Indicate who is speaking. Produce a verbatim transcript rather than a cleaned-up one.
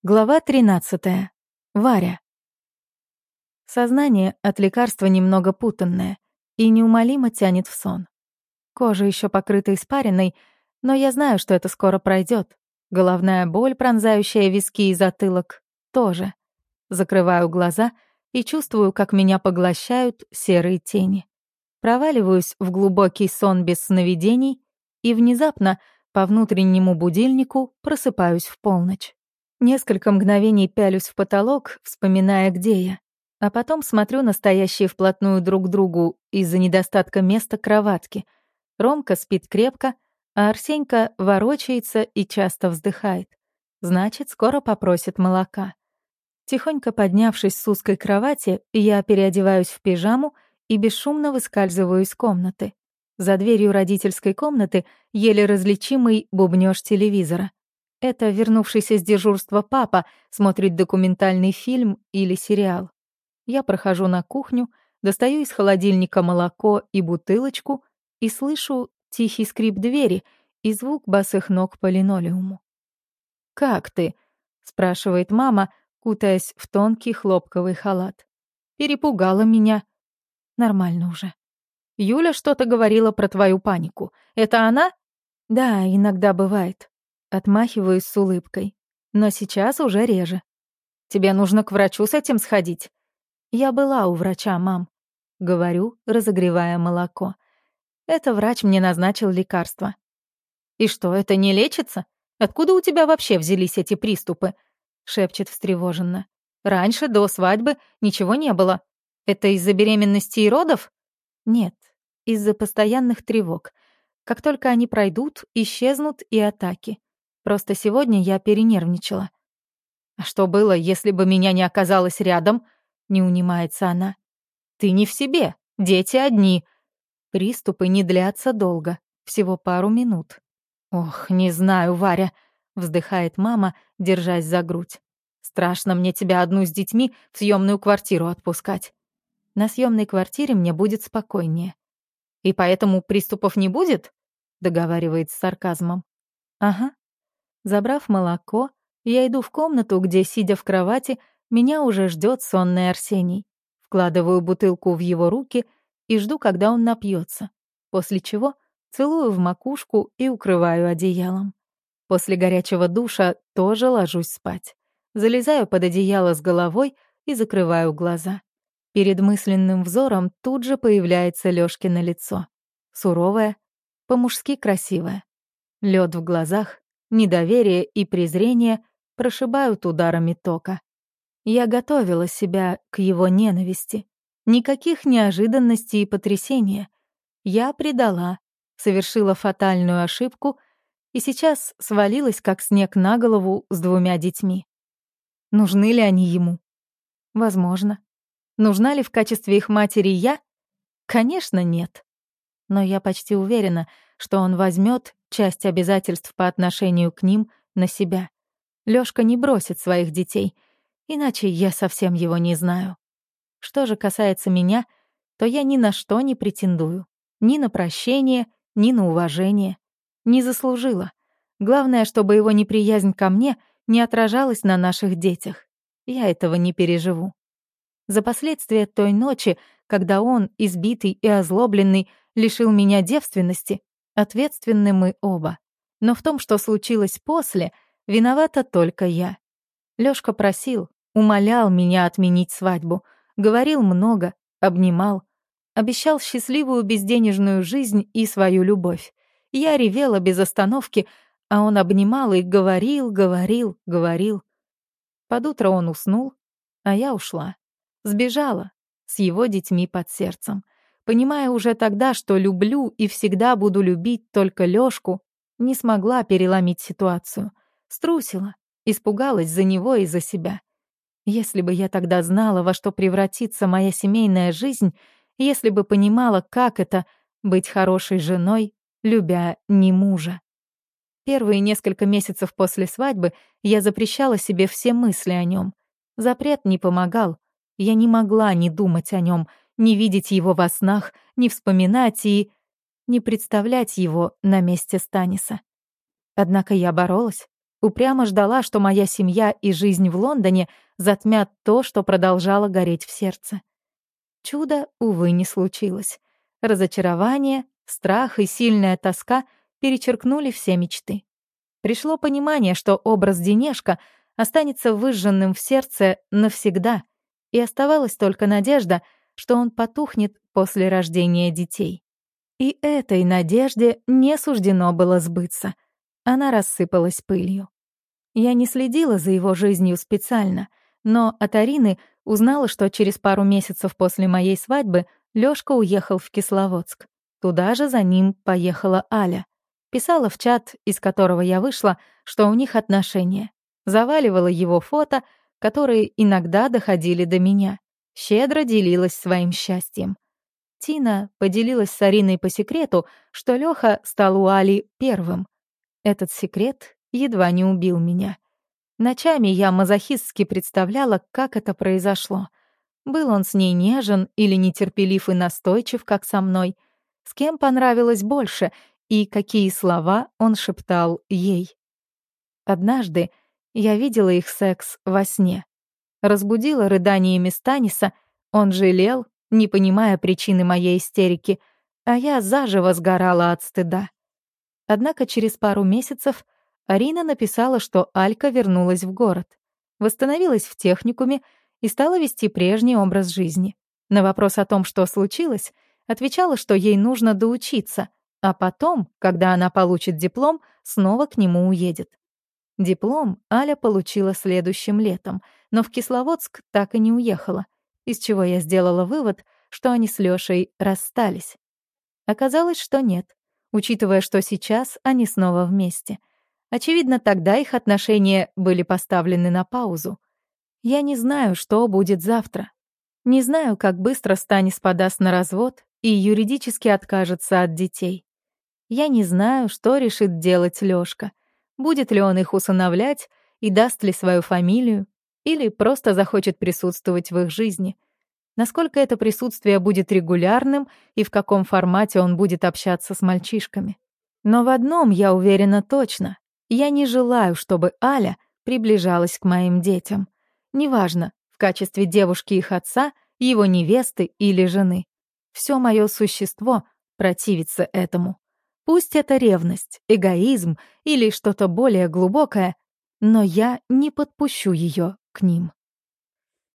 Speaker 1: Глава тринадцатая. Варя. Сознание от лекарства немного путанное и неумолимо тянет в сон. Кожа еще покрыта испариной, но я знаю, что это скоро пройдет. Головная боль, пронзающая виски и затылок, тоже. Закрываю глаза и чувствую, как меня поглощают серые тени. Проваливаюсь в глубокий сон без сновидений и внезапно по внутреннему будильнику просыпаюсь в полночь. Несколько мгновений пялюсь в потолок, вспоминая, где я. А потом смотрю на стоящие вплотную друг к другу из-за недостатка места кроватки. Ромка спит крепко, а Арсенька ворочается и часто вздыхает. Значит, скоро попросит молока. Тихонько поднявшись с узкой кровати, я переодеваюсь в пижаму и бесшумно выскальзываю из комнаты. За дверью родительской комнаты еле различимый бубнёж телевизора. Это вернувшийся с дежурства папа смотрит документальный фильм или сериал. Я прохожу на кухню, достаю из холодильника молоко и бутылочку и слышу тихий скрип двери и звук босых ног по линолеуму. «Как ты?» — спрашивает мама, кутаясь в тонкий хлопковый халат. «Перепугала меня». «Нормально уже». «Юля что-то говорила про твою панику. Это она?» «Да, иногда бывает». Отмахиваюсь с улыбкой. Но сейчас уже реже. «Тебе нужно к врачу с этим сходить?» «Я была у врача, мам», — говорю, разогревая молоко. «Это врач мне назначил лекарства». «И что, это не лечится? Откуда у тебя вообще взялись эти приступы?» — шепчет встревоженно. «Раньше, до свадьбы, ничего не было. Это из-за беременности и родов?» «Нет, из-за постоянных тревог. Как только они пройдут, исчезнут и атаки. Просто сегодня я перенервничала». «А что было, если бы меня не оказалось рядом?» — не унимается она. «Ты не в себе, дети одни. Приступы не длятся долго, всего пару минут». «Ох, не знаю, Варя», — вздыхает мама, держась за грудь. «Страшно мне тебя одну с детьми в съемную квартиру отпускать. На съемной квартире мне будет спокойнее». «И поэтому приступов не будет?» — договаривает с сарказмом. «Ага». Забрав молоко, я иду в комнату, где, сидя в кровати, меня уже ждет сонный Арсений. Вкладываю бутылку в его руки и жду, когда он напьется, после чего целую в макушку и укрываю одеялом. После горячего душа тоже ложусь спать. Залезаю под одеяло с головой и закрываю глаза. Перед мысленным взором тут же появляется Лёшкино лицо. Суровое, по-мужски красивое. Лёд в глазах, недоверие и презрение прошибают ударами тока. Я готовила себя к его ненависти. Никаких неожиданностей и потрясения. Я предала, совершила фатальную ошибку и сейчас свалилась, как снег на голову, с двумя детьми. Нужны ли они ему? Возможно. Нужна ли в качестве их матери я? Конечно, нет. Но я почти уверена, что он возьмет часть обязательств по отношению к ним на себя. Лёшка не бросит своих детей, иначе я совсем его не знаю. Что же касается меня, то я ни на что не претендую. Ни на прощение, ни на уважение. Не заслужила. Главное, чтобы его неприязнь ко мне не отражалась на наших детях. Я этого не переживу. За последствия той ночи, когда он, избитый и озлобленный, лишил меня девственности, ответственны мы оба. Но в том, что случилось после, виновата только я. Лёшка просил, умолял меня отменить свадьбу, говорил много, обнимал, обещал счастливую безденежную жизнь и свою любовь. Я ревела без остановки, а он обнимал и говорил, говорил, говорил. Под утро он уснул, а я ушла. Сбежала с его детьми под сердцем. Понимая уже тогда, что люблю и всегда буду любить только Лёшку, не смогла переломить ситуацию. Струсила, испугалась за него и за себя. Если бы я тогда знала, во что превратится моя семейная жизнь, если бы понимала, как это — быть хорошей женой, любя не мужа. Первые несколько месяцев после свадьбы я запрещала себе все мысли о нем. Запрет не помогал. Я не могла не думать о нем, не видеть его во снах, не вспоминать и не представлять его на месте Станиса. Однако я боролась, упрямо ждала, что моя семья и жизнь в Лондоне затмят то, что продолжало гореть в сердце. Чуда, увы, не случилось. Разочарование, страх и сильная тоска перечеркнули все мечты. Пришло понимание, что образ Денешка останется выжженным в сердце навсегда, и оставалась только надежда, что он потухнет после рождения детей. И этой надежде не суждено было сбыться. Она рассыпалась пылью. Я не следила за его жизнью специально, но от Арины узнала, что через пару месяцев после моей свадьбы Лёшка уехал в Кисловодск. Туда же за ним поехала Аля. Писала в чат, из которого я вышла, что у них отношения. Заваливала его фото, которые иногда доходили до меня. Щедро делилась своим счастьем. Тина поделилась с Ариной по секрету, что Лёха стал у Али первым. Этот секрет едва не убил меня. Ночами я мазохистски представляла, как это произошло. Был он с ней нежен или нетерпелив и настойчив, как со мной? С кем понравилось больше и какие слова он шептал ей? Однажды я видела их секс во сне. Разбудила рыданиями Станиса, он жалел, не понимая причины моей истерики, а я заживо сгорала от стыда. Однако через пару месяцев Арина написала, что Алька вернулась в город, восстановилась в техникуме и стала вести прежний образ жизни. На вопрос о том, что случилось, отвечала, что ей нужно доучиться, а потом, когда она получит диплом, снова к нему уедет. Диплом Аля получила следующим летом, но в Кисловодск так и не уехала, из чего я сделала вывод, что они с Лёшей расстались. Оказалось, что нет, учитывая, что сейчас они снова вместе. Очевидно, тогда их отношения были поставлены на паузу. Я не знаю, что будет завтра. Не знаю, как быстро Станис подаст на развод и юридически откажется от детей. Я не знаю, что решит делать Лёшка. Будет ли он их усыновлять и даст ли свою фамилию, или просто захочет присутствовать в их жизни. Насколько это присутствие будет регулярным и в каком формате он будет общаться с мальчишками. Но в одном я уверена точно. Я не желаю, чтобы Аля приближалась к моим детям. Неважно, в качестве девушки их отца, его невесты или жены. Все мое существо противится этому. Пусть это ревность, эгоизм или что-то более глубокое, но я не подпущу ее к ним.